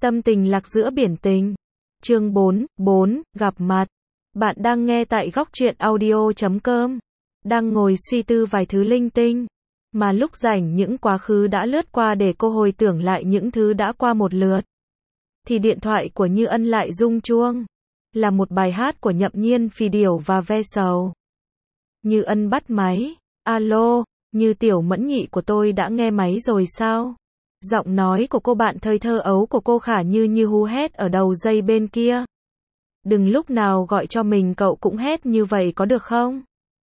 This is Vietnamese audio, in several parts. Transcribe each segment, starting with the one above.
Tâm tình lạc giữa biển tình. Chương 4, gặp mặt. Bạn đang nghe tại góc truyện audio.com. Đang ngồi suy tư vài thứ linh tinh. Mà lúc rảnh những quá khứ đã lướt qua để cô hồi tưởng lại những thứ đã qua một lượt. Thì điện thoại của Như Ân lại rung chuông. Là một bài hát của Nhậm Nhiên, Phì Điểu và Ve Sầu. Như Ân bắt máy. Alo, Như tiểu mẫn nhị của tôi đã nghe máy rồi sao? Giọng nói của cô bạn thơ thơ ấu của cô Khả như hú hét ở đầu dây bên kia. Đừng lúc nào gọi cho mình cậu cũng hét như vậy có được không?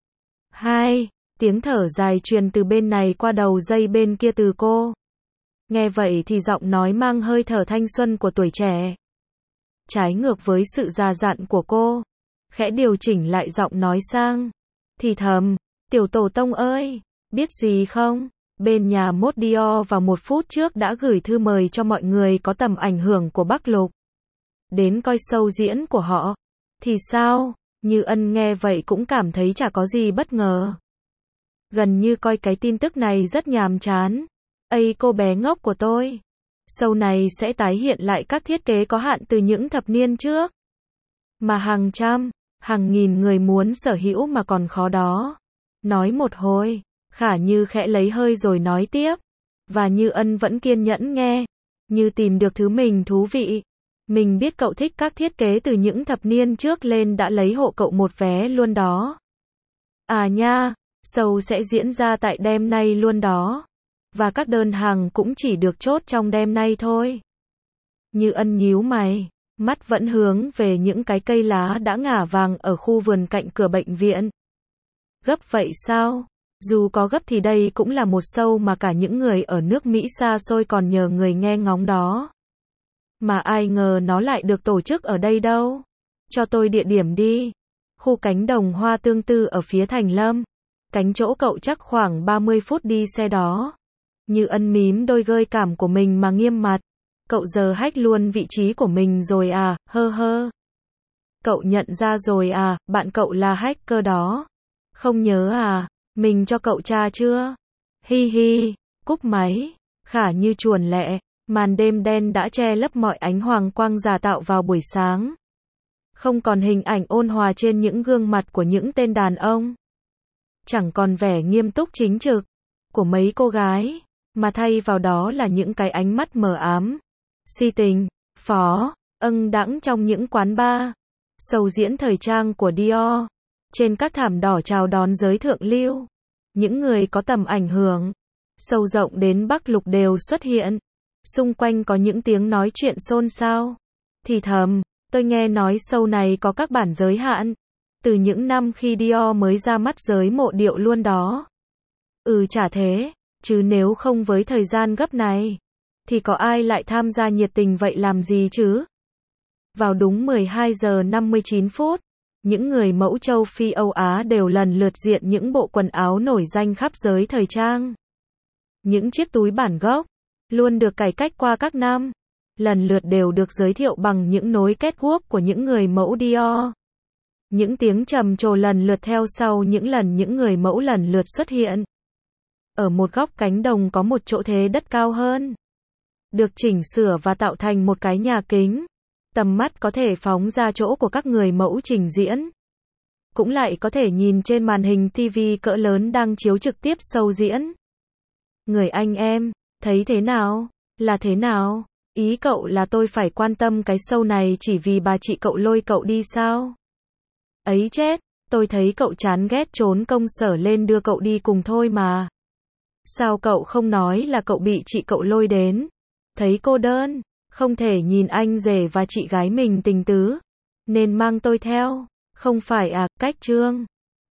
Hai, tiếng thở dài truyền từ bên này qua đầu dây bên kia từ cô. Nghe vậy thì giọng nói mang hơi thở thanh xuân của tuổi trẻ. Trái ngược với sự già dặn của cô. Khẽ điều chỉnh lại giọng nói sang. Thì thầm, tiểu tổ tông ơi, biết gì không? Bên nhà mốt Dior vào 1 phút trước đã gửi thư mời cho mọi người có tầm ảnh hưởng của Bắc Lục. Đến coi show diễn của họ. Thì sao? Như Ân nghe vậy cũng cảm thấy chả có gì bất ngờ. Gần như coi cái tin tức này rất nhàm chán. Ây cô bé ngốc của tôi. Show này sẽ tái hiện lại các thiết kế có hạn từ những thập niên trước. Mà hàng trăm, hàng nghìn người muốn sở hữu mà còn khó đó. Nói một hồi. Khả Như khẽ lấy hơi rồi nói tiếp. Và Như Ân vẫn kiên nhẫn nghe. Như tìm được thứ mình thú vị. Mình biết cậu thích các thiết kế từ những thập niên trước lên đã lấy hộ cậu một vé luôn đó. À nha, show sẽ diễn ra tại đêm nay luôn đó. Và các đơn hàng cũng chỉ được chốt trong đêm nay thôi. Như Ân nhíu mày. Mắt vẫn hướng về những cái cây lá đã ngả vàng ở khu vườn cạnh cửa bệnh viện. Gấp vậy sao? Dù có gấp thì đây cũng là một show mà cả những người ở nước Mỹ xa xôi còn nhờ người nghe ngóng đó. Mà ai ngờ nó lại được tổ chức ở đây đâu. Cho tôi địa điểm đi. Khu cánh đồng hoa tương tư ở phía Thành Lâm. Cánh chỗ cậu chắc khoảng 30 phút đi xe đó. Như Ân mím đôi gơi cảm của mình mà nghiêm mặt. Cậu giờ hack luôn vị trí của mình rồi à, hơ hơ. Cậu nhận ra rồi à, bạn cậu là hacker đó. Không nhớ à, mình cho cậu tra chưa? Hi hi, cúp máy. Khả Như chuồn lẹ. Màn đêm đen đã che lấp mọi ánh hoàng quang giả tạo vào buổi sáng. Không còn hình ảnh ôn hòa trên những gương mặt của những tên đàn ông. Chẳng còn vẻ nghiêm túc chính trực của mấy cô gái, mà thay vào đó là những cái ánh mắt mờ ám, si tình, phó, đãng trong những quán bar. Show diễn thời trang của Dior. Trên các thảm đỏ chào đón giới thượng lưu. Những người có tầm ảnh hưởng, sâu rộng đến Bắc Lục đều xuất hiện. Xung quanh có những tiếng nói chuyện xôn xao. Thì thầm, tôi nghe nói show này có các bản giới hạn. Từ những năm khi Dior mới ra mắt giới mộ điệu luôn đó. Chả thế, chứ nếu không với thời gian gấp này, thì có ai lại tham gia nhiệt tình vậy làm gì chứ? Vào đúng 12 giờ 59 phút, những người mẫu châu Phi Âu Á đều lần lượt diện những bộ quần áo nổi danh khắp giới thời trang. Những chiếc túi bản gốc, luôn được cải cách qua các năm, lần lượt đều được giới thiệu bằng những nối catwalk của những người mẫu Dior. Những tiếng trầm trồ lần lượt theo sau những lần những người mẫu lần lượt xuất hiện. Ở một góc cánh đồng có một chỗ thế đất cao hơn. Được chỉnh sửa và tạo thành một cái nhà kính. Tầm mắt có thể phóng ra chỗ của các người mẫu trình diễn. Cũng lại có thể nhìn trên màn hình TV cỡ lớn đang chiếu trực tiếp show diễn. Người anh em, thấy thế nào? Là thế nào? Ý cậu là tôi phải quan tâm cái show này chỉ vì bà chị cậu lôi cậu đi sao? Ấy chết, tôi thấy cậu chán ghét trốn công sở lên đưa cậu đi cùng thôi mà. Sao cậu không nói là cậu bị chị cậu lôi đến? Thấy cô đơn, không thể nhìn anh rể và chị gái mình tình tứ, nên mang tôi theo. Không phải à, cách trương.